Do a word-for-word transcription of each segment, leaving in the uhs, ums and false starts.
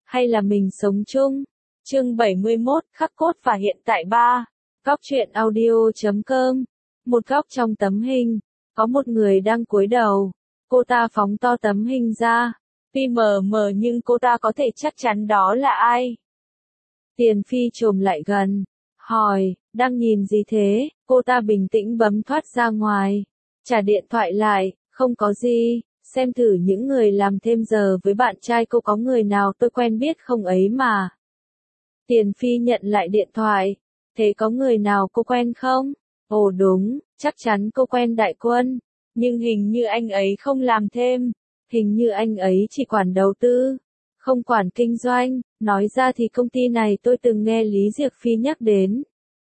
hay là mình sống chung? Chương bảy mươi mốt, khắc cốt và hiện tại ba. Góc truyện audio chấm com. Một góc trong tấm hình, có một người đang cúi đầu. Cô ta phóng to tấm hình ra. Tuy mờ mờ nhưng cô ta có thể chắc chắn đó là ai. Tiền Phi chồm lại gần, hỏi, đang nhìn gì thế? Cô ta bình tĩnh bấm thoát ra ngoài. Trả điện thoại lại, không có gì, xem thử những người làm thêm giờ với bạn trai cô có người nào tôi quen biết không ấy mà. Tiền Phi nhận lại điện thoại, thế có người nào cô quen không? Ồ đúng, chắc chắn cô quen Đại Quân, nhưng hình như anh ấy không làm thêm, hình như anh ấy chỉ quản đầu tư, không quản kinh doanh, nói ra thì công ty này tôi từng nghe Lý Diệc Phi nhắc đến.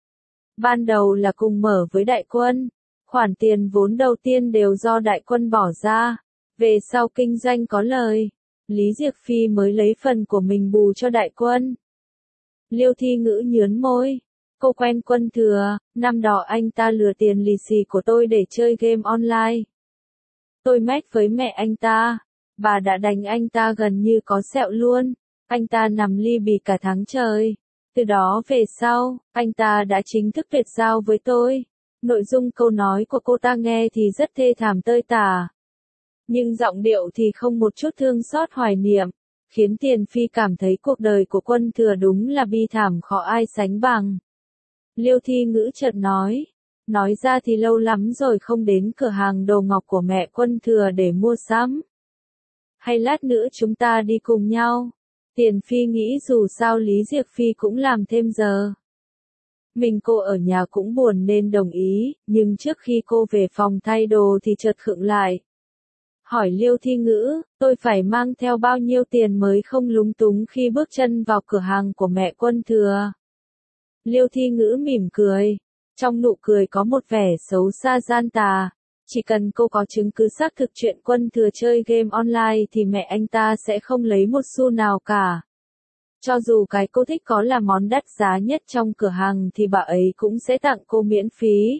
Ban đầu là cùng mở với Đại Quân, khoản tiền vốn đầu tiên đều do Đại Quân bỏ ra, về sau kinh doanh có lời, Lý Diệc Phi mới lấy phần của mình bù cho Đại Quân. Liêu Thi Ngữ nhướn môi, cô quen Quân Thừa, năm đó anh ta lừa tiền lì xì của tôi để chơi game online. Tôi mét với mẹ anh ta, bà đã đánh anh ta gần như có sẹo luôn, anh ta nằm ly bì cả tháng trời. Từ đó về sau, anh ta đã chính thức tuyệt giao với tôi. Nội dung câu nói của cô ta nghe thì rất thê thảm tơi tả. Nhưng giọng điệu thì không một chút thương xót hoài niệm, khiến Tiền Phi cảm thấy cuộc đời của Quân Thừa đúng là bi thảm khó ai sánh bằng. Liêu Thi Ngữ chợt nói, nói ra thì lâu lắm rồi không đến cửa hàng đồ ngọc của mẹ Quân Thừa để mua sắm. Hay lát nữa chúng ta đi cùng nhau? Tiền Phi nghĩ dù sao Lý Diệc Phi cũng làm thêm giờ. Mình cô ở nhà cũng buồn nên đồng ý, nhưng trước khi cô về phòng thay đồ thì chợt khựng lại. Hỏi Liêu Thi Ngữ, tôi phải mang theo bao nhiêu tiền mới không lúng túng khi bước chân vào cửa hàng của mẹ Quân Thừa? Liêu Thi Ngữ mỉm cười, trong nụ cười có một vẻ xấu xa gian tà. Chỉ cần cô có chứng cứ xác thực chuyện Quân Thừa chơi game online thì mẹ anh ta sẽ không lấy một xu nào cả. Cho dù cái cô thích có là món đắt giá nhất trong cửa hàng thì bà ấy cũng sẽ tặng cô miễn phí.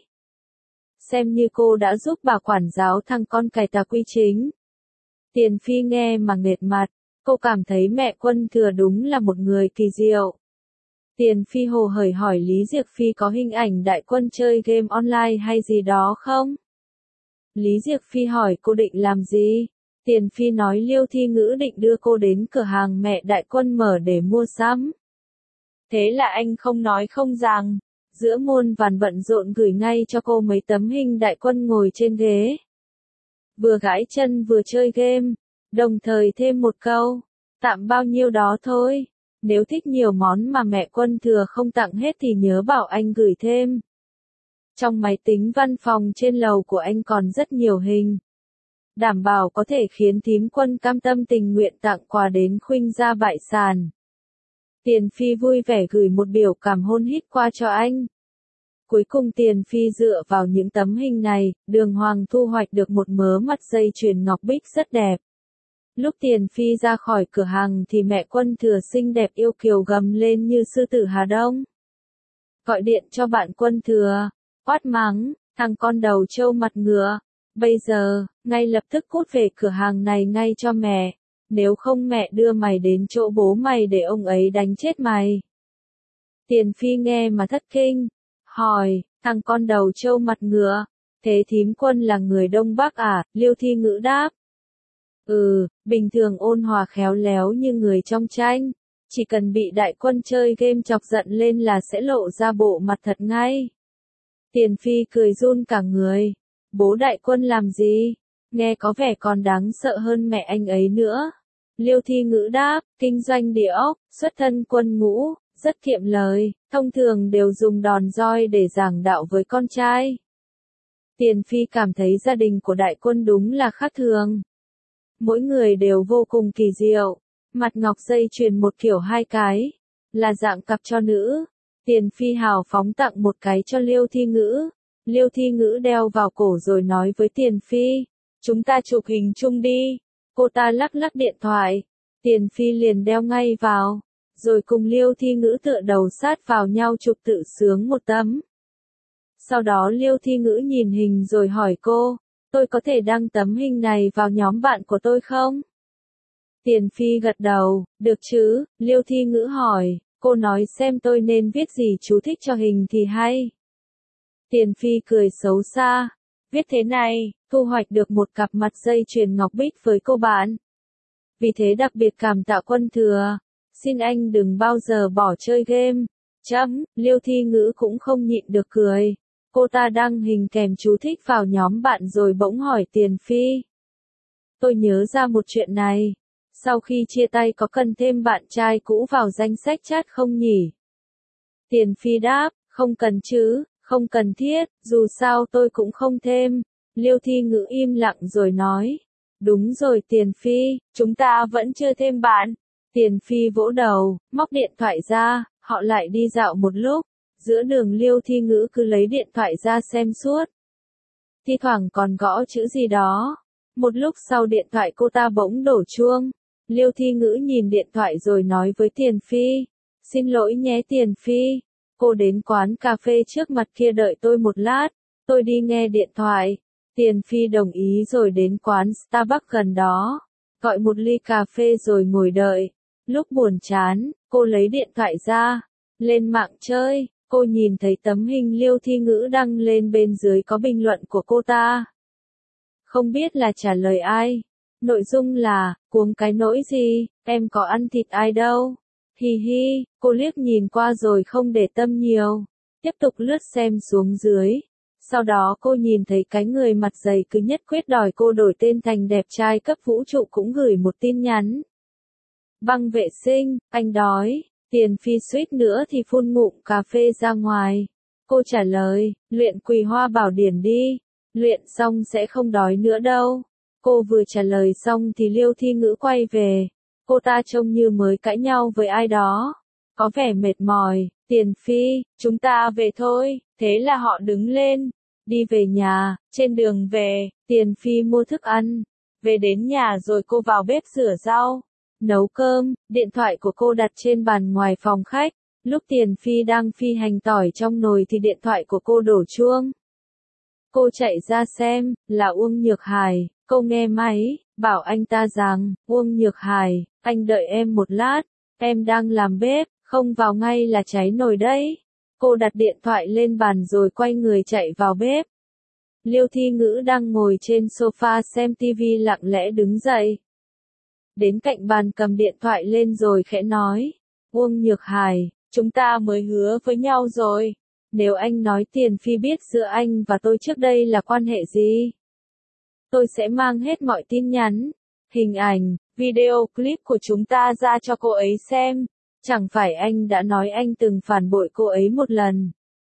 Xem như cô đã giúp bà quản giáo thằng con cải tà quy chính. Tiền Phi nghe mà nghệt mặt, cô cảm thấy mẹ Quân Thừa đúng là một người kỳ diệu. Tiền Phi hồ hởi hỏi Lý Diệc Phi có hình ảnh Đại Quân chơi game online hay gì đó không? Lý Diệc Phi hỏi cô định làm gì? Tiền Phi nói Liêu Thi Ngữ định đưa cô đến cửa hàng mẹ Đại Quân mở để mua sắm. Thế là anh không nói không rằng, giữa muôn vàn bận rộn gửi ngay cho cô mấy tấm hình Đại Quân ngồi trên ghế. Vừa gãi chân vừa chơi game, đồng thời thêm một câu, tạm bao nhiêu đó thôi, nếu thích nhiều món mà mẹ Quân Thừa không tặng hết thì nhớ bảo anh gửi thêm. Trong máy tính văn phòng trên lầu của anh còn rất nhiều hình. Đảm bảo có thể khiến thím Quân cam tâm tình nguyện tặng quà đến khuynh gia bại sản. Tiền Phi vui vẻ gửi một biểu cảm hôn hít qua cho anh. Cuối cùng Tiền Phi dựa vào những tấm hình này, đường hoàng thu hoạch được một mớ mặt dây chuyền ngọc bích rất đẹp. Lúc Tiền Phi ra khỏi cửa hàng thì mẹ Quân Thừa xinh đẹp yêu kiều gầm lên như sư tử Hà Đông. Gọi điện cho bạn Quân Thừa, quát mắng, thằng con đầu trâu mặt ngựa, bây giờ, ngay lập tức cút về cửa hàng này ngay cho mẹ, nếu không mẹ đưa mày đến chỗ bố mày để ông ấy đánh chết mày. Tiền Phi nghe mà thất kinh, hỏi, thằng con đầu trâu mặt ngựa, thế thím Quân là người Đông Bắc à? Liêu Thi Ngữ đáp. Ừ, bình thường ôn hòa khéo léo như người trong tranh, chỉ cần bị Đại Quân chơi game chọc giận lên là sẽ lộ ra bộ mặt thật ngay. Tiền Phi cười run cả người, bố Đại Quân làm gì? Nghe có vẻ còn đáng sợ hơn mẹ anh ấy nữa. Liêu Thi Ngữ đáp, kinh doanh địa ốc, xuất thân quân ngũ, rất kiệm lời, thông thường đều dùng đòn roi để giảng đạo với con trai. Tiền Phi cảm thấy gia đình của Đại Quân đúng là khác thường. Mỗi người đều vô cùng kỳ diệu, mặt ngọc dây chuyền một kiểu hai cái, là dạng cặp cho nữ. Tiền Phi hào phóng tặng một cái cho Liêu Thi Ngữ. Liêu Thi Ngữ đeo vào cổ rồi nói với Tiền Phi, chúng ta chụp hình chung đi. Cô ta lắc lắc điện thoại, Tiền Phi liền đeo ngay vào, rồi cùng Liêu Thi Ngữ tựa đầu sát vào nhau chụp tự sướng một tấm. Sau đó Liêu Thi Ngữ nhìn hình rồi hỏi cô, tôi có thể đăng tấm hình này vào nhóm bạn của tôi không? Tiền Phi gật đầu, được chứ, Liêu Thi Ngữ hỏi, cô nói xem tôi nên viết gì chú thích cho hình thì hay. Tiền Phi cười xấu xa, viết thế này, thu hoạch được một cặp mặt dây chuyền ngọc bích với cô bạn. Vì thế đặc biệt cảm tạ Quân Thừa, xin anh đừng bao giờ bỏ chơi game. Chấm, Liêu Thi Ngữ cũng không nhịn được cười. Cô ta đăng hình kèm chú thích vào nhóm bạn rồi bỗng hỏi Tiền Phi. Tôi nhớ ra một chuyện này. Sau khi chia tay có cần thêm bạn trai cũ vào danh sách chat không nhỉ? Tiền Phi đáp, không cần chứ, không cần thiết, dù sao tôi cũng không thêm. Liêu Thi Ngữ im lặng rồi nói. Đúng rồi Tiền Phi, chúng ta vẫn chưa thêm bạn. Tiền Phi vỗ đầu, móc điện thoại ra, họ lại đi dạo một lúc. Giữa đường Liêu Thi Ngữ cứ lấy điện thoại ra xem suốt. Thi thoảng còn gõ chữ gì đó. Một lúc sau điện thoại cô ta bỗng đổ chuông. Liêu Thi Ngữ nhìn điện thoại rồi nói với Tiền Phi. Xin lỗi nhé Tiền Phi. Cô đến quán cà phê trước mặt kia đợi tôi một lát. Tôi đi nghe điện thoại. Tiền Phi đồng ý rồi đến quán Starbucks gần đó. Gọi một ly cà phê rồi ngồi đợi. Lúc buồn chán, cô lấy điện thoại ra. Lên mạng chơi. Cô nhìn thấy tấm hình Liêu Thi Ngữ đăng lên bên dưới có bình luận của cô ta. Không biết là trả lời ai. Nội dung là, cuống cái nỗi gì, em có ăn thịt ai đâu. Hi hi, cô liếc nhìn qua rồi không để tâm nhiều. Tiếp tục lướt xem xuống dưới. Sau đó cô nhìn thấy cái người mặt dày cứ nhất quyết đòi cô đổi tên thành đẹp trai cấp vũ trụ cũng gửi một tin nhắn. Băng vệ sinh, anh đói. Tiền Phi suýt nữa thì phun ngụm cà phê ra ngoài. Cô trả lời, luyện Quỳ Hoa Bảo Điển đi. Luyện xong sẽ không đói nữa đâu. Cô vừa trả lời xong thì Liêu Thi Ngữ quay về. Cô ta trông như mới cãi nhau với ai đó. Có vẻ mệt mỏi. Tiền Phi, chúng ta về thôi. Thế là họ đứng lên. Đi về nhà. Trên đường về, Tiền Phi mua thức ăn. Về đến nhà rồi cô vào bếp rửa rau. Nấu cơm, điện thoại của cô đặt trên bàn ngoài phòng khách. Lúc Tiền Phi đang phi hành tỏi trong nồi thì điện thoại của cô đổ chuông. Cô chạy ra xem, là Uông Nhược Hải. Cô nghe máy, bảo anh ta rằng, Uông Nhược Hải, anh đợi em một lát, em đang làm bếp, không vào ngay là cháy nồi đấy. Cô đặt điện thoại lên bàn rồi quay người chạy vào bếp. Liêu Thi Ngữ đang ngồi trên sofa xem tivi lặng lẽ đứng dậy. Đến cạnh bàn cầm điện thoại lên rồi khẽ nói, Uông Nhược Hải, chúng ta mới hứa với nhau rồi. Nếu anh nói Tiền Phi biết giữa anh và tôi trước đây là quan hệ gì, tôi sẽ mang hết mọi tin nhắn, hình ảnh, video clip của chúng ta ra cho cô ấy xem. Chẳng phải anh đã nói anh từng phản bội cô ấy một lần,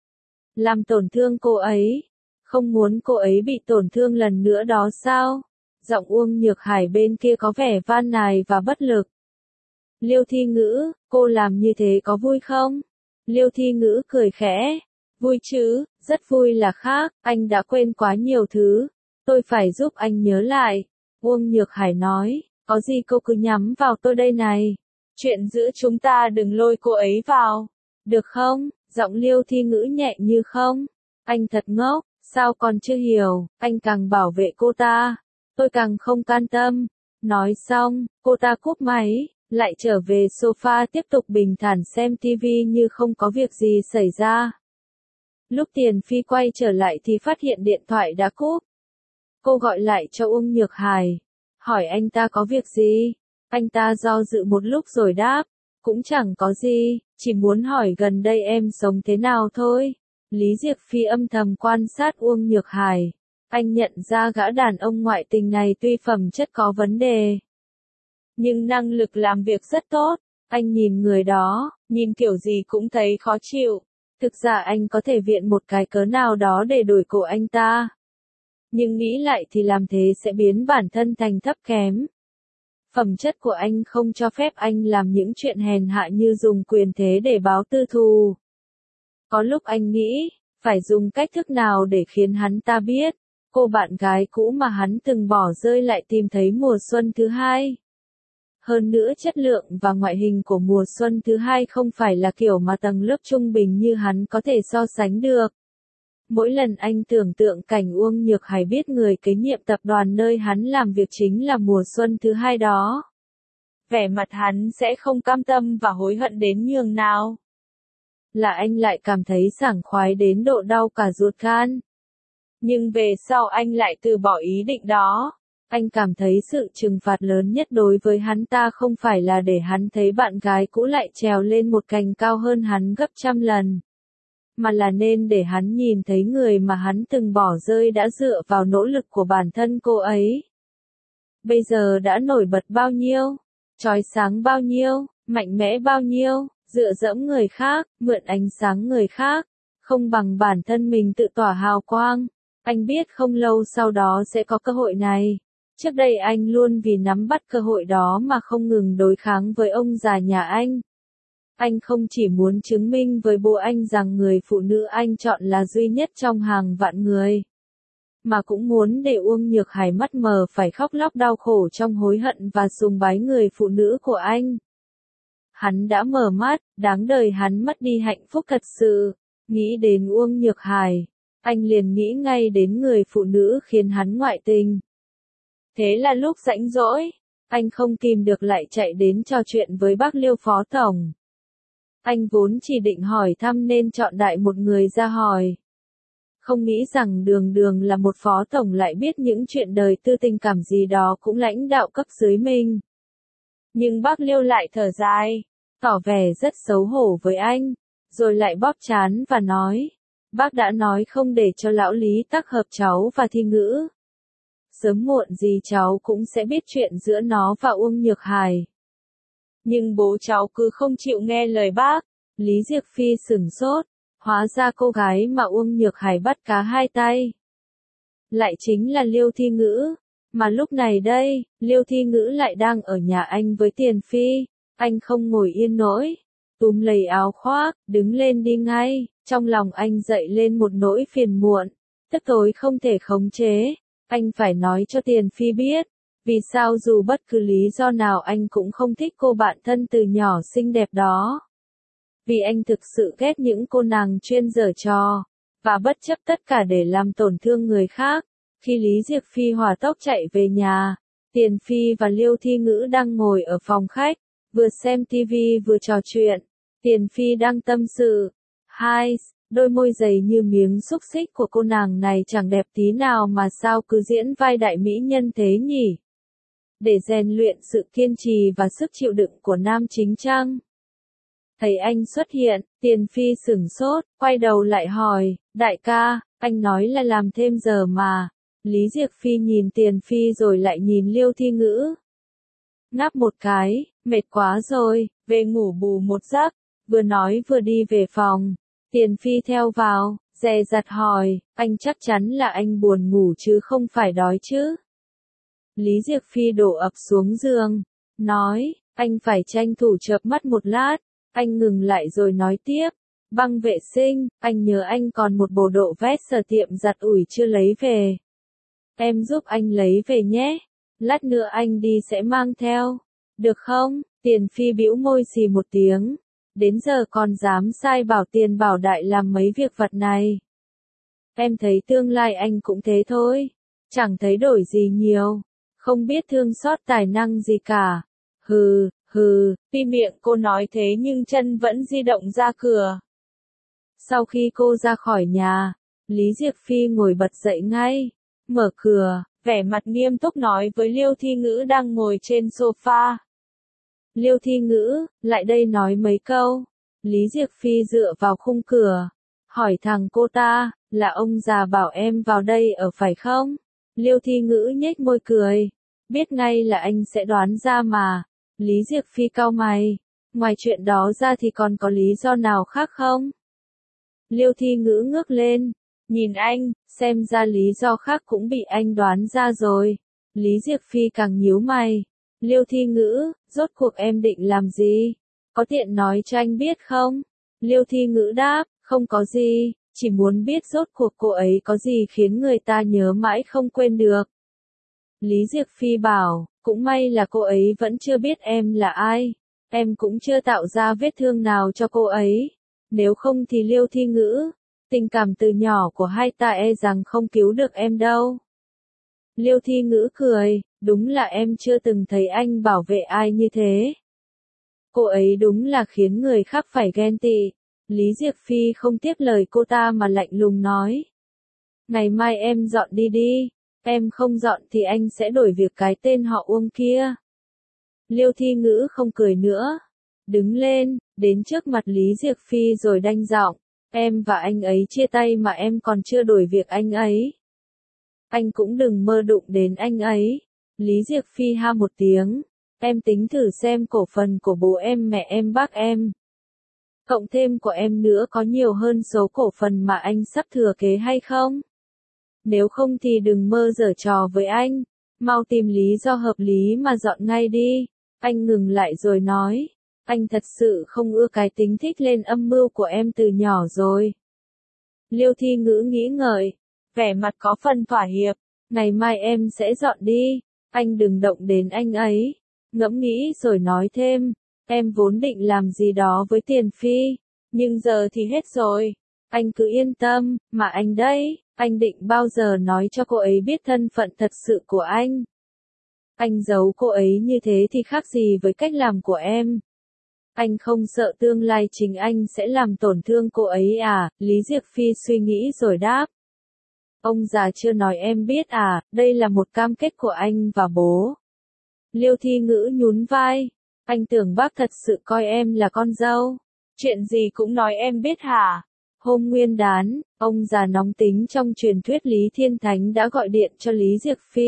làm tổn thương cô ấy, không muốn cô ấy bị tổn thương lần nữa đó sao? Giọng Uông Nhược Hải bên kia có vẻ van nài và bất lực. Liêu Thi Ngữ, cô làm như thế có vui không? Liêu Thi Ngữ cười khẽ. Vui chứ, rất vui là khác, anh đã quên quá nhiều thứ. Tôi phải giúp anh nhớ lại. Uông Nhược Hải nói, có gì cô cứ nhắm vào tôi đây này. Chuyện giữa chúng ta đừng lôi cô ấy vào. Được không? Giọng Liêu Thi Ngữ nhẹ như không. Anh thật ngốc, sao còn chưa hiểu, anh càng bảo vệ cô ta. Tôi càng không can tâm. Nói xong, cô ta cúp máy, lại trở về sofa tiếp tục bình thản xem tivi như không có việc gì xảy ra. Lúc Tiền Phi quay trở lại thì phát hiện điện thoại đã cúp. Cô gọi lại cho Uông Nhược Hải, hỏi anh ta có việc gì. Anh ta do dự một lúc rồi đáp, cũng chẳng có gì, chỉ muốn hỏi gần đây em sống thế nào thôi. Lý Diệp Phi âm thầm quan sát Uông Nhược Hải. Anh nhận ra gã đàn ông ngoại tình này tuy phẩm chất có vấn đề, nhưng năng lực làm việc rất tốt. Anh nhìn người đó, nhìn kiểu gì cũng thấy khó chịu. Thực ra anh có thể viện một cái cớ nào đó để đổi cổ anh ta. Nhưng nghĩ lại thì làm thế sẽ biến bản thân thành thấp kém. Phẩm chất của anh không cho phép anh làm những chuyện hèn hạ như dùng quyền thế để báo tư thù. Có lúc anh nghĩ, phải dùng cách thức nào để khiến hắn ta biết, cô bạn gái cũ mà hắn từng bỏ rơi lại tìm thấy mùa xuân thứ hai. Hơn nữa chất lượng và ngoại hình của mùa xuân thứ hai không phải là kiểu mà tầng lớp trung bình như hắn có thể so sánh được. Mỗi lần anh tưởng tượng cảnh Uông Nhược Hải biết người kế nhiệm tập đoàn nơi hắn làm việc chính là mùa xuân thứ hai đó, vẻ mặt hắn sẽ không cam tâm và hối hận đến nhường nào. Là anh lại cảm thấy sảng khoái đến độ đau cả ruột gan. Nhưng về sau anh lại từ bỏ ý định đó. Anh cảm thấy sự trừng phạt lớn nhất đối với hắn ta không phải là để hắn thấy bạn gái cũ lại trèo lên một cành cao hơn hắn gấp trăm lần. Mà là nên để hắn nhìn thấy người mà hắn từng bỏ rơi đã dựa vào nỗ lực của bản thân cô ấy. Bây giờ đã nổi bật bao nhiêu, chói sáng bao nhiêu, mạnh mẽ bao nhiêu, dựa dẫm người khác, mượn ánh sáng người khác, không bằng bản thân mình tự tỏa hào quang. Anh biết không lâu sau đó sẽ có cơ hội này. Trước đây anh luôn vì nắm bắt cơ hội đó mà không ngừng đối kháng với ông già nhà anh. Anh không chỉ muốn chứng minh với bố anh rằng người phụ nữ anh chọn là duy nhất trong hàng vạn người, mà cũng muốn để Uông Nhược Hải mắt mờ phải khóc lóc đau khổ trong hối hận và sùng bái người phụ nữ của anh. Hắn đã mở mắt, đáng đời hắn mất đi hạnh phúc thật sự. Nghĩ đến Uông Nhược Hải, anh liền nghĩ ngay đến người phụ nữ khiến hắn ngoại tình. Thế là lúc rảnh rỗi, anh không kìm được lại chạy đến trò chuyện với bác Liêu phó tổng. Anh vốn chỉ định hỏi thăm nên chọn đại một người ra hỏi. Không nghĩ rằng đường đường là một phó tổng lại biết những chuyện đời tư tình cảm gì đó cũng lãnh đạo cấp dưới mình. Nhưng bác Liêu lại thở dài, tỏ vẻ rất xấu hổ với anh, rồi lại bóp trán và nói, bác đã nói không để cho lão Lý tác hợp cháu và Thi Ngữ. Sớm muộn gì cháu cũng sẽ biết chuyện giữa nó và Uông Nhược Hải. Nhưng bố cháu cứ không chịu nghe lời bác. Lý Diệc Phi sửng sốt, hóa ra cô gái mà Uông Nhược Hải bắt cá hai tay lại chính là Liêu Thi Ngữ. Mà lúc này đây, Liêu Thi Ngữ lại đang ở nhà anh với Tiền Phi. Anh không ngồi yên nổi, túm lấy áo khoác, đứng lên đi ngay. Trong lòng anh dậy lên một nỗi phiền muộn, tức tối không thể khống chế. Anh phải nói cho Tiền Phi biết, vì sao dù bất cứ lý do nào anh cũng không thích cô bạn thân từ nhỏ xinh đẹp đó. Vì anh thực sự ghét những cô nàng chuyên giở trò, và bất chấp tất cả để làm tổn thương người khác. Khi Lý Diệc Phi hỏa tốc chạy về nhà, Tiền Phi và Liêu Thi Ngữ đang ngồi ở phòng khách, vừa xem tivi vừa trò chuyện. Tiền Phi đang tâm sự. Hai, đôi môi dày như miếng xúc xích của cô nàng này chẳng đẹp tí nào mà sao cứ diễn vai đại mỹ nhân thế nhỉ? Để rèn luyện sự kiên trì và sức chịu đựng của nam chính chăng? Thấy anh xuất hiện, Tiền Phi sửng sốt, quay đầu lại hỏi, đại ca, anh nói là làm thêm giờ mà. Lý Diệc Phi nhìn Tiền Phi rồi lại nhìn Liêu Thi Ngữ. Ngáp một cái, mệt quá rồi, về ngủ bù một giấc. Vừa nói vừa đi về phòng. Tiền Phi theo vào, dè dặt hỏi, anh chắc chắn là anh buồn ngủ chứ không phải đói chứ? Lý Diệc Phi đổ ập xuống giường, nói, anh phải tranh thủ chợp mắt một lát. Anh ngừng lại rồi nói tiếp, băng vệ sinh, anh nhớ anh còn một bộ đồ vest ở tiệm giặt ủi chưa lấy về. Em giúp anh lấy về nhé, lát nữa anh đi sẽ mang theo, được không? Tiền Phi bĩu môi xì một tiếng, đến giờ còn dám sai bảo Tiền Bảo Đại làm mấy việc vặt này. Em thấy tương lai anh cũng thế thôi, chẳng thấy đổi gì nhiều, không biết thương xót tài năng gì cả. Hừ, hừ, tuy miệng cô nói thế nhưng chân vẫn di động ra cửa. Sau khi cô ra khỏi nhà, Lý Diệc Phi ngồi bật dậy ngay, mở cửa, vẻ mặt nghiêm túc nói với Liêu Thi Ngữ đang ngồi trên sofa. Liêu Thi Ngữ, lại đây nói mấy câu. Lý Diệc Phi dựa vào khung cửa, hỏi thằng cô ta, là ông già bảo em vào đây ở phải không? Liêu Thi Ngữ nhếch môi cười, biết ngay là anh sẽ đoán ra mà. Lý Diệc Phi cau mày, ngoài chuyện đó ra thì còn có lý do nào khác không? Liêu Thi Ngữ ngước lên, nhìn anh, xem ra lý do khác cũng bị anh đoán ra rồi. Lý Diệc Phi càng nhíu mày. Liêu Thi Ngữ, rốt cuộc em định làm gì? Có tiện nói cho anh biết không? Liêu Thi Ngữ đáp, không có gì, chỉ muốn biết rốt cuộc cô ấy có gì khiến người ta nhớ mãi không quên được. Lý Diệc Phi bảo, cũng may là cô ấy vẫn chưa biết em là ai. Em cũng chưa tạo ra vết thương nào cho cô ấy. Nếu không thì Liêu Thi Ngữ, tình cảm từ nhỏ của hai ta e rằng không cứu được em đâu. Liêu Thi Ngữ cười, Đúng là em chưa từng thấy anh bảo vệ ai như thế. Cô ấy đúng là khiến người khác phải ghen tị. Lý Diệc Phi không tiếp lời cô ta mà lạnh lùng nói. Ngày mai em dọn đi đi, em không dọn thì anh sẽ đổi việc cái tên họ Uông kia. Liêu Thi Ngữ không cười nữa. Đứng lên, đến trước mặt Lý Diệc Phi rồi đanh giọng. Em và anh ấy chia tay mà em còn chưa đổi việc anh ấy. Anh cũng đừng mơ đụng đến anh ấy. Lý Diệc Phi ha một tiếng. Em tính thử xem cổ phần của bố em mẹ em bác em. Cộng thêm của em nữa có nhiều hơn số cổ phần mà anh sắp thừa kế hay không? Nếu không thì đừng mơ giở trò với anh. Mau tìm lý do hợp lý mà dọn ngay đi. Anh ngừng lại rồi nói. Anh thật sự không ưa cái tính thích lên âm mưu của em từ nhỏ rồi. Liêu Thi Ngữ nghĩ ngợi. Vẻ mặt có phần thỏa hiệp. Ngày mai em sẽ dọn đi. Anh đừng động đến anh ấy. Ngẫm nghĩ rồi nói thêm. Em vốn định làm gì đó với Tiền Phi. Nhưng giờ thì hết rồi. Anh cứ yên tâm, mà anh đấy, anh định bao giờ nói cho cô ấy biết thân phận thật sự của anh. Anh giấu cô ấy như thế thì khác gì với cách làm của em. Anh không sợ tương lai chính anh sẽ làm tổn thương cô ấy à, Lý Diệc Phi suy nghĩ rồi đáp. Ông già chưa nói em biết à, đây là một cam kết của anh và bố. Liêu Thi Ngữ nhún vai. Anh tưởng bác thật sự coi em là con dâu. Chuyện gì cũng nói em biết hả? Hôm nguyên đán, ông già nóng tính trong truyền thuyết Lý Thiên Thánh đã gọi điện cho Lý Diệc Phi.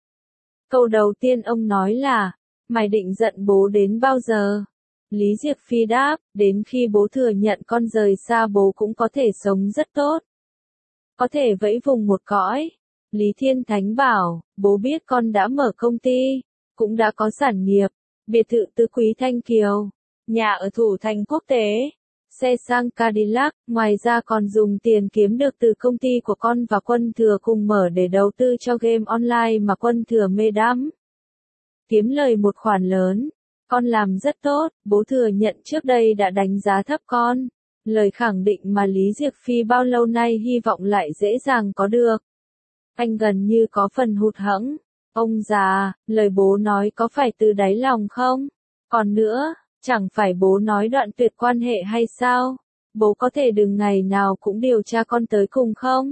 Câu đầu tiên ông nói là, mày định giận bố đến bao giờ? Lý Diệc Phi đáp, đến khi bố thừa nhận con rời xa bố cũng có thể sống rất tốt. Có thể vẫy vùng một cõi. Lý Thiên Thánh bảo, bố biết con đã mở công ty, cũng đã có sản nghiệp, biệt thự tứ quý Thanh Kiều, nhà ở thủ thành quốc tế, xe sang Cadillac, ngoài ra còn dùng tiền kiếm được từ công ty của con và Quân Thừa cùng mở để đầu tư cho game online mà Quân Thừa mê đắm. Kiếm lời một khoản lớn. Con làm rất tốt, bố thừa nhận trước đây đã đánh giá thấp con. Lời khẳng định mà Lý Diệc Phi bao lâu nay hy vọng lại dễ dàng có được. Anh gần như có phần hụt hẫng. Ông già, lời bố nói có phải từ đáy lòng không? Còn nữa, chẳng phải bố nói đoạn tuyệt quan hệ hay sao? Bố có thể đừng ngày nào cũng điều tra con tới cùng không?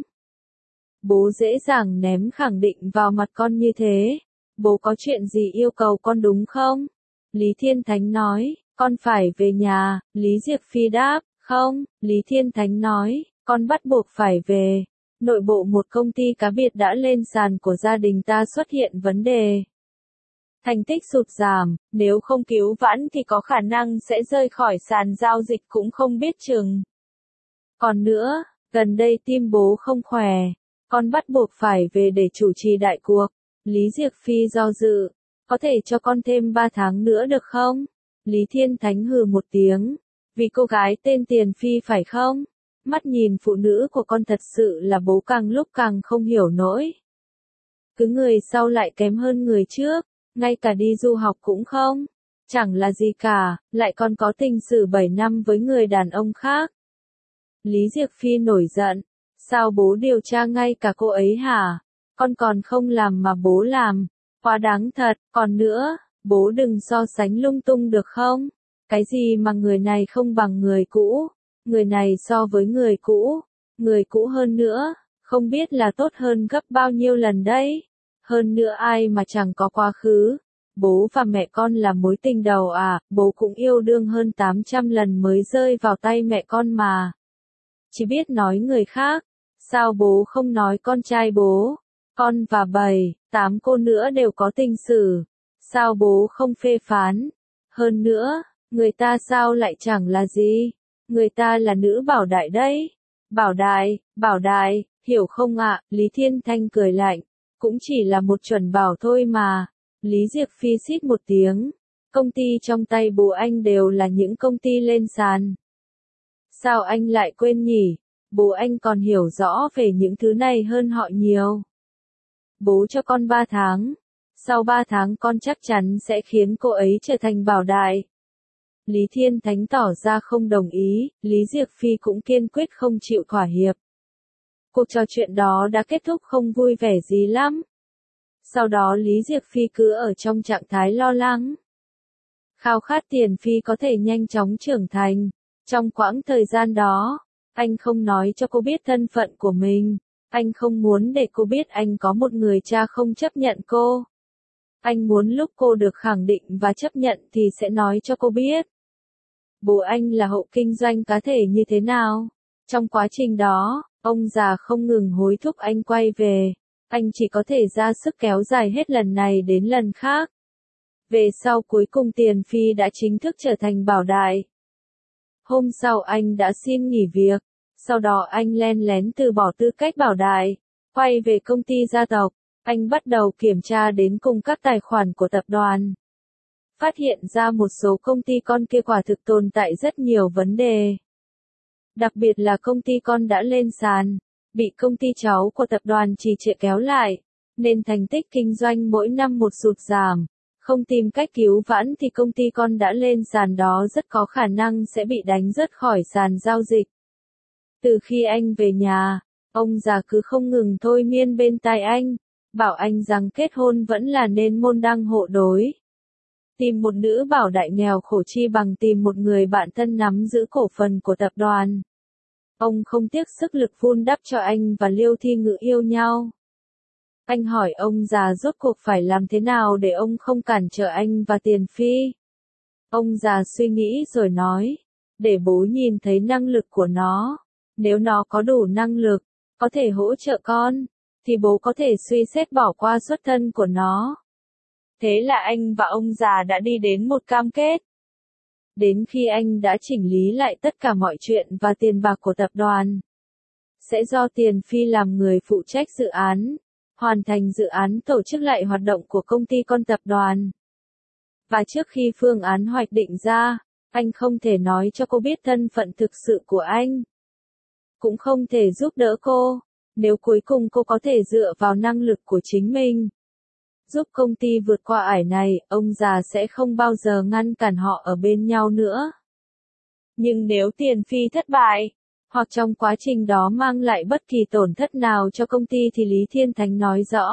Bố dễ dàng ném khẳng định vào mặt con như thế. Bố có chuyện gì yêu cầu con đúng không? Lý Thiên Thánh nói, con phải về nhà. Lý Diệc Phi đáp, không. Lý Thiên Thánh nói, con bắt buộc phải về. Nội bộ một công ty cá biệt đã lên sàn của gia đình ta xuất hiện vấn đề. Thành tích sụt giảm, nếu không cứu vãn thì có khả năng sẽ rơi khỏi sàn giao dịch cũng không biết chừng. Còn nữa, gần đây tim bố không khỏe, con bắt buộc phải về để chủ trì đại cuộc. Lý Diệc Phi do dự, có thể cho con thêm ba tháng nữa được không? Lý Thiên Thánh hừ một tiếng, vì cô gái tên Tiền Phi phải không? Mắt nhìn phụ nữ của con thật sự là bố càng lúc càng không hiểu nổi. Cứ người sau lại kém hơn người trước, ngay cả đi du học cũng không. Chẳng là gì cả, lại còn có tình sử bảy năm với người đàn ông khác. Lý Diệc Phi nổi giận, sao bố điều tra ngay cả cô ấy hả? Con còn không làm mà bố làm, quá đáng thật, còn nữa, bố đừng so sánh lung tung được không? Cái gì mà người này không bằng người cũ? Người này so với người cũ, người cũ hơn nữa, không biết là tốt hơn gấp bao nhiêu lần đấy. Hơn nữa ai mà chẳng có quá khứ. Bố và mẹ con là mối tình đầu à, bố cũng yêu đương hơn tám trăm lần mới rơi vào tay mẹ con mà. Chỉ biết nói người khác, sao bố không nói con trai bố? Con và bảy, tám cô nữa đều có tình sử, sao bố không phê phán? Hơn nữa, người ta sao lại chẳng là gì? Người ta là nữ bảo đại đấy. Bảo đại, bảo đại, hiểu không ạ? Lý Thiên Thanh cười lạnh, cũng chỉ là một chuẩn bảo thôi mà. Lý Diệc Phi xít một tiếng, công ty trong tay bố anh đều là những công ty lên sàn. Sao anh lại quên nhỉ? Bố anh còn hiểu rõ về những thứ này hơn họ nhiều. Bố cho con ba tháng, sau ba tháng con chắc chắn sẽ khiến cô ấy trở thành bảo đại. Lý Thiên Thánh tỏ ra không đồng ý, Lý Diệc Phi cũng kiên quyết không chịu thỏa hiệp. Cuộc trò chuyện đó đã kết thúc không vui vẻ gì lắm. Sau đó Lý Diệc Phi cứ ở trong trạng thái lo lắng. Khao khát Tiền Phi có thể nhanh chóng trưởng thành. Trong quãng thời gian đó, anh không nói cho cô biết thân phận của mình. Anh không muốn để cô biết anh có một người cha không chấp nhận cô. Anh muốn lúc cô được khẳng định và chấp nhận thì sẽ nói cho cô biết. Bố anh là hộ kinh doanh cá thể như thế nào? Trong quá trình đó, ông già không ngừng hối thúc anh quay về. Anh chỉ có thể ra sức kéo dài hết lần này đến lần khác. Về sau cuối cùng Tiền Phi đã chính thức trở thành bảo đại. Hôm sau anh đã xin nghỉ việc. Sau đó anh len lén từ bỏ tư cách bảo đại, quay về công ty gia tộc. Anh bắt đầu kiểm tra đến cùng các tài khoản của tập đoàn. Phát hiện ra một số công ty con kia quả thực tồn tại rất nhiều vấn đề. Đặc biệt là công ty con đã lên sàn, bị công ty cháu của tập đoàn trì trệ kéo lại, nên thành tích kinh doanh mỗi năm một sụt giảm. Không tìm cách cứu vãn thì công ty con đã lên sàn đó rất có khả năng sẽ bị đánh rớt khỏi sàn giao dịch. Từ khi anh về nhà, ông già cứ không ngừng thôi miên bên tai anh, bảo anh rằng kết hôn vẫn là nên môn đăng hộ đối. Tìm một nữ bảo đại nghèo khổ chi bằng tìm một người bạn thân nắm giữ cổ phần của tập đoàn. Ông không tiếc sức lực vun đắp cho anh và Liêu Thi Ngữ yêu nhau. Anh hỏi ông già rốt cuộc phải làm thế nào để ông không cản trở anh và Tiền Phi. Ông già suy nghĩ rồi nói, để bố nhìn thấy năng lực của nó. Nếu nó có đủ năng lực, có thể hỗ trợ con, thì bố có thể suy xét bỏ qua xuất thân của nó. Thế là anh và ông già đã đi đến một cam kết. Đến khi anh đã chỉnh lý lại tất cả mọi chuyện và tiền bạc của tập đoàn, sẽ do Tiền Phi làm người phụ trách dự án, hoàn thành dự án tổ chức lại hoạt động của công ty con tập đoàn. Và trước khi phương án hoạch định ra, anh không thể nói cho cô biết thân phận thực sự của anh. Cũng không thể giúp đỡ cô, nếu cuối cùng cô có thể dựa vào năng lực của chính mình, giúp công ty vượt qua ải này, ông già sẽ không bao giờ ngăn cản họ ở bên nhau nữa. Nhưng nếu Tiền Phi thất bại, hoặc trong quá trình đó mang lại bất kỳ tổn thất nào cho công ty thì Lý Thiên Thánh nói rõ,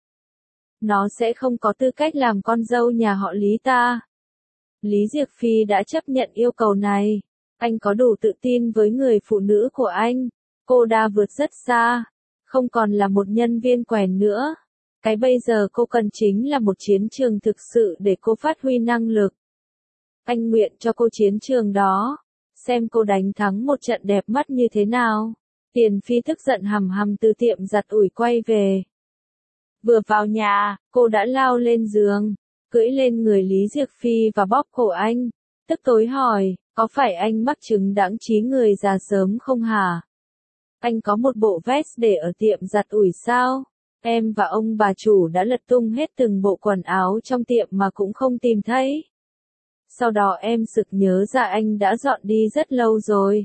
nó sẽ không có tư cách làm con dâu nhà họ Lý ta. Lý Diệc Phi đã chấp nhận yêu cầu này. Anh có đủ tự tin với người phụ nữ của anh. Cô đã vượt rất xa, không còn là một nhân viên quèn nữa. Cái bây giờ cô cần chính là một chiến trường thực sự để cô phát huy năng lực. Anh nguyện cho cô chiến trường đó, xem cô đánh thắng một trận đẹp mắt như thế nào. Tiền Phi tức giận hầm hầm từ tiệm giặt ủi quay về. Vừa vào nhà, cô đã lao lên giường, cưỡi lên người Lý Diệc Phi và bóp cổ anh, tức tối hỏi, có phải anh mắc chứng đãng trí người già sớm không hả? Anh có một bộ vest để ở tiệm giặt ủi sao? Em và ông bà chủ đã lật tung hết từng bộ quần áo trong tiệm mà cũng không tìm thấy. Sau đó em sực nhớ ra anh đã dọn đi rất lâu rồi.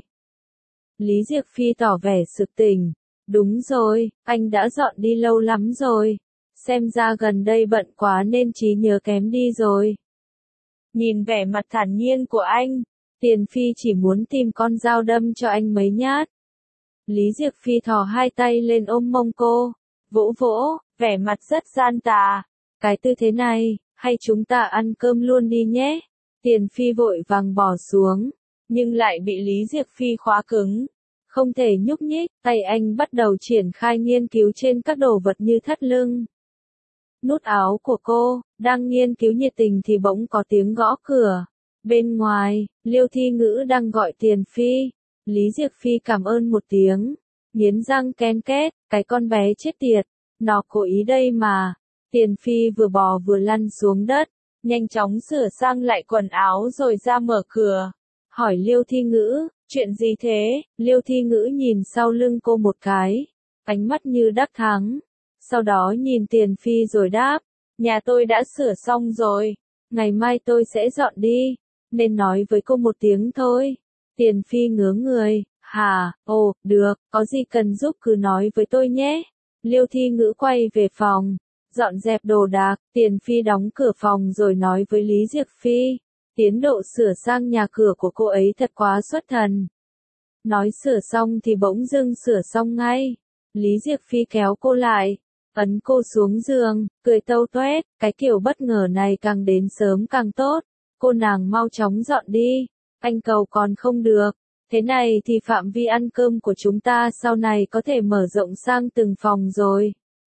Lý Diệc Phi tỏ vẻ sực tỉnh. Đúng rồi, anh đã dọn đi lâu lắm rồi. Xem ra gần đây bận quá nên trí nhớ kém đi rồi. Nhìn vẻ mặt thản nhiên của anh, Tiền Phi chỉ muốn tìm con dao đâm cho anh mấy nhát. Lý Diệc Phi thò hai tay lên ôm mông cô, vỗ vỗ, vẻ mặt rất gian tà. Cái tư thế này, hay chúng ta ăn cơm luôn đi nhé. Tiền Phi vội vàng bỏ xuống, nhưng lại bị Lý Diệc Phi khóa cứng. Không thể nhúc nhích, tay anh bắt đầu triển khai nghiên cứu trên các đồ vật như thắt lưng. Nút áo của cô, đang nghiên cứu nhiệt tình thì bỗng có tiếng gõ cửa. Bên ngoài, Liêu Thi Ngữ đang gọi Tiền Phi. Lý Diệc Phi cảm ơn một tiếng, nghiến răng ken két, cái con bé chết tiệt, nó cố ý đây mà. Tiền Phi vừa bò vừa lăn xuống đất, nhanh chóng sửa sang lại quần áo rồi ra mở cửa. Hỏi Liêu Thi Ngữ, chuyện gì thế? Liêu Thi Ngữ nhìn sau lưng cô một cái, ánh mắt như đắc thắng. Sau đó nhìn Tiền Phi rồi đáp, nhà tôi đã sửa xong rồi, ngày mai tôi sẽ dọn đi, nên nói với cô một tiếng thôi. Tiền Phi ngớ người, hả, ồ, được, có gì cần giúp cứ nói với tôi nhé. Liêu Thi Ngữ quay về phòng, dọn dẹp đồ đạc, Tiền Phi đóng cửa phòng rồi nói với Lý Diệc Phi, tiến độ sửa sang nhà cửa của cô ấy thật quá xuất thần. Nói sửa xong thì bỗng dưng sửa xong ngay. Lý Diệc Phi kéo cô lại, ấn cô xuống giường, cười tâu toét, cái kiểu bất ngờ này càng đến sớm càng tốt, cô nàng mau chóng dọn đi, anh cầu còn không được, thế này thì phạm vi ăn cơm của chúng ta sau này có thể mở rộng sang từng phòng rồi.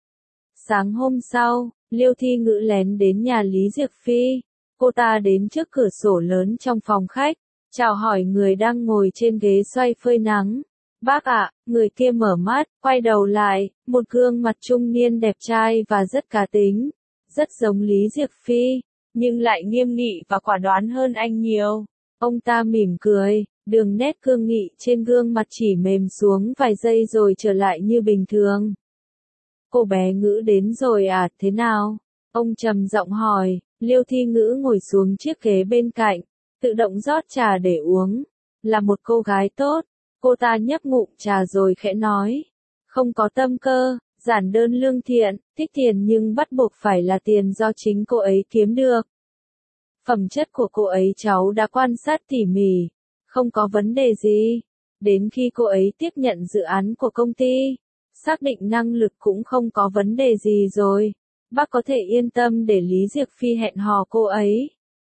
Sáng hôm sau, Liêu Thi Ngữ lén đến nhà Lý Diệc Phi, cô ta đến trước cửa sổ lớn trong phòng khách, chào hỏi người đang ngồi trên ghế xoay phơi nắng. Bác ạ, người kia mở mắt, quay đầu lại, một gương mặt trung niên đẹp trai và rất cá tính, rất giống Lý Diệc Phi, nhưng lại nghiêm nghị và quả đoán hơn anh nhiều. Ông ta mỉm cười, đường nét cương nghị trên gương mặt chỉ mềm xuống vài giây rồi trở lại như bình thường. Cô bé Ngữ đến rồi à, thế nào? Ông trầm giọng hỏi, Liêu Thi Ngữ ngồi xuống chiếc ghế bên cạnh, tự động rót trà để uống. Là một cô gái tốt, cô ta nhấp ngụm trà rồi khẽ nói. Không có tâm cơ, giản đơn lương thiện, thích tiền nhưng bắt buộc phải là tiền do chính cô ấy kiếm được. Phẩm chất của cô ấy cháu đã quan sát tỉ mỉ, không có vấn đề gì. Đến khi cô ấy tiếp nhận dự án của công ty, xác định năng lực cũng không có vấn đề gì rồi. Bác có thể yên tâm để Lý Diệc Phi hẹn hò cô ấy.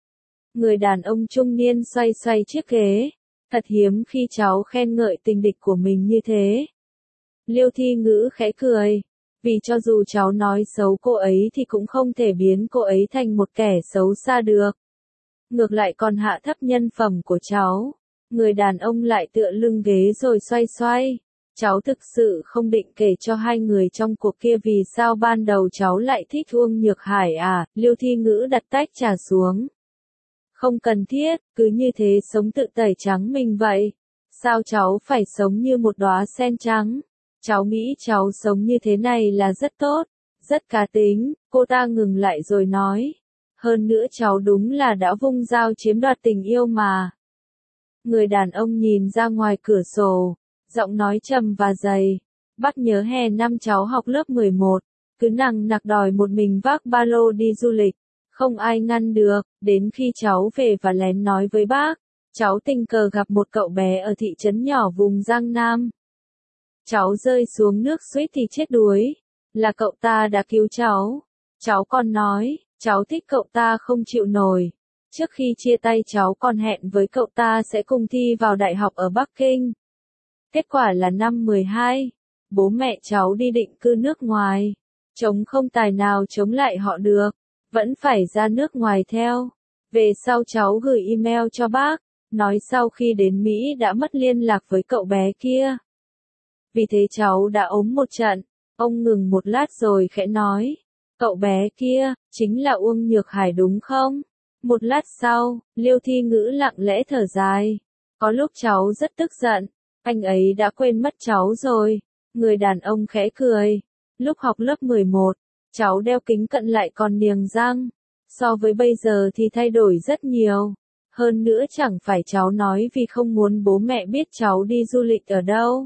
Người đàn ông trung niên xoay xoay chiếc ghế. Thật hiếm khi cháu khen ngợi tình địch của mình như thế. Liêu Thi Ngữ khẽ cười. Vì cho dù cháu nói xấu cô ấy thì cũng không thể biến cô ấy thành một kẻ xấu xa được. Ngược lại còn hạ thấp nhân phẩm của cháu. Người đàn ông lại tựa lưng ghế rồi xoay xoay. Cháu thực sự không định kể cho hai người trong cuộc kia vì sao ban đầu cháu lại thích Uông Nhược Hải à, Liêu Thi Ngữ đặt tách trà xuống. Không cần thiết, cứ như thế sống tự tẩy trắng mình vậy. Sao cháu phải sống như một đóa sen trắng? Cháu nghĩ cháu sống như thế này là rất tốt, rất cá tính, cô ta ngừng lại rồi nói. Hơn nữa cháu đúng là đã vung dao chiếm đoạt tình yêu mà. Người đàn ông nhìn ra ngoài cửa sổ, giọng nói trầm và dày. Bác nhớ hè năm cháu học lớp mười một, cứ nằng nặc đòi một mình vác ba lô đi du lịch. Không ai ngăn được, đến khi cháu về và lén nói với bác, cháu tình cờ gặp một cậu bé ở thị trấn nhỏ vùng Giang Nam. Cháu rơi xuống nước suýt thì chết đuối, là cậu ta đã cứu cháu. Cháu còn nói, cháu thích cậu ta không chịu nổi. Trước khi chia tay cháu còn hẹn với cậu ta sẽ cùng thi vào đại học ở Bắc Kinh. Kết quả là năm mười hai, bố mẹ cháu đi định cư nước ngoài. Chống không tài nào chống lại họ được. Vẫn phải ra nước ngoài theo. Về sau cháu gửi email cho bác, nói sau khi đến Mỹ đã mất liên lạc với cậu bé kia. Vì thế cháu đã ốm một trận. Ông ngừng một lát rồi khẽ nói. Cậu bé kia, chính là Uông Nhược Hải đúng không? Một lát sau, Liêu Thi Ngữ lặng lẽ thở dài. Có lúc cháu rất tức giận. Anh ấy đã quên mất cháu rồi. Người đàn ông khẽ cười. Lúc học lớp mười một, cháu đeo kính cận lại còn niềng răng. So với bây giờ thì thay đổi rất nhiều. Hơn nữa chẳng phải cháu nói vì không muốn bố mẹ biết cháu đi du lịch ở đâu.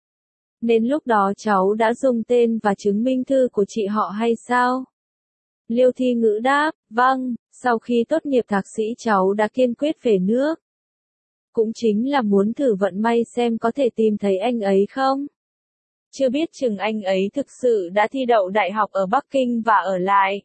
Nên lúc đó cháu đã dùng tên và chứng minh thư của chị họ hay sao? Liêu Thi Ngữ đáp, vâng, sau khi tốt nghiệp thạc sĩ cháu đã kiên quyết về nước. Cũng chính là muốn thử vận may xem có thể tìm thấy anh ấy không? Chưa biết chừng anh ấy thực sự đã thi đậu đại học ở Bắc Kinh và ở lại.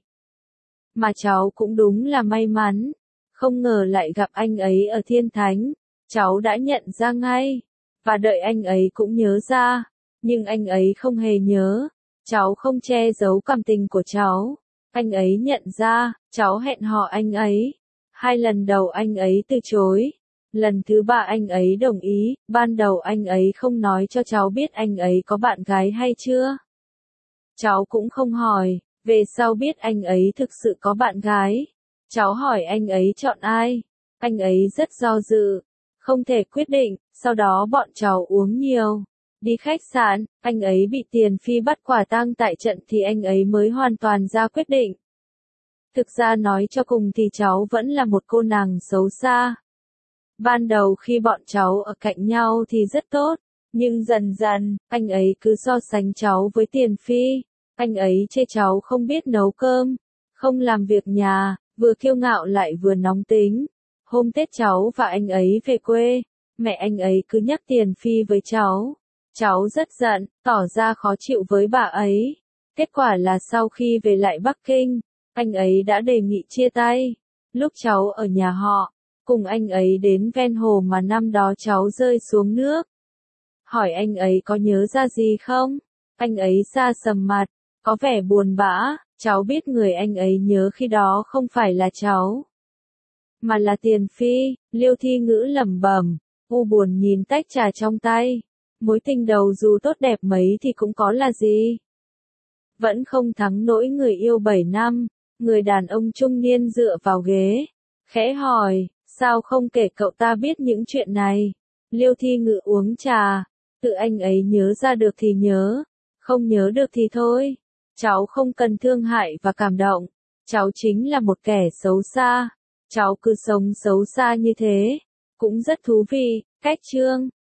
Mà cháu cũng đúng là may mắn. Không ngờ lại gặp anh ấy ở Thiên Thánh. Cháu đã nhận ra ngay. Và đợi anh ấy cũng nhớ ra. Nhưng anh ấy không hề nhớ. Cháu không che giấu cảm tình của cháu. Anh ấy nhận ra, cháu hẹn hò anh ấy. Hai lần đầu anh ấy từ chối. Lần thứ ba anh ấy đồng ý, ban đầu anh ấy không nói cho cháu biết anh ấy có bạn gái hay chưa. Cháu cũng không hỏi, về sau biết anh ấy thực sự có bạn gái. Cháu hỏi anh ấy chọn ai. Anh ấy rất do dự, không thể quyết định, sau đó bọn cháu uống nhiều. Đi khách sạn, anh ấy bị Tiền Phi bắt quả tang tại trận thì anh ấy mới hoàn toàn ra quyết định. Thực ra nói cho cùng thì cháu vẫn là một cô nàng xấu xa. Ban đầu khi bọn cháu ở cạnh nhau thì rất tốt, nhưng dần dần, anh ấy cứ so sánh cháu với Tiền Phi. Anh ấy chê cháu không biết nấu cơm, không làm việc nhà, vừa kiêu ngạo lại vừa nóng tính. Hôm Tết cháu và anh ấy về quê, mẹ anh ấy cứ nhắc Tiền Phi với cháu. Cháu rất giận, tỏ ra khó chịu với bà ấy. Kết quả là sau khi về lại Bắc Kinh, anh ấy đã đề nghị chia tay. Lúc cháu ở nhà họ, cùng anh ấy đến ven hồ mà năm đó cháu rơi xuống nước. Hỏi anh ấy có nhớ ra gì không? Anh ấy sa sầm mặt, có vẻ buồn bã. Cháu biết người anh ấy nhớ khi đó không phải là cháu, mà là Tiền Phi. Liêu Thi Ngữ lẩm bẩm, u buồn nhìn tách trà trong tay. Mối tình đầu dù tốt đẹp mấy thì cũng có là gì. Vẫn không thắng nổi người yêu bảy năm. Người đàn ông trung niên dựa vào ghế, khẽ hỏi, sao không kể cậu ta biết những chuyện này? Liêu Thi Ngữ uống trà, tự anh ấy nhớ ra được thì nhớ, không nhớ được thì thôi. Cháu không cần thương hại và cảm động, cháu chính là một kẻ xấu xa. Cháu cứ sống xấu xa như thế, cũng rất thú vị. Cách chương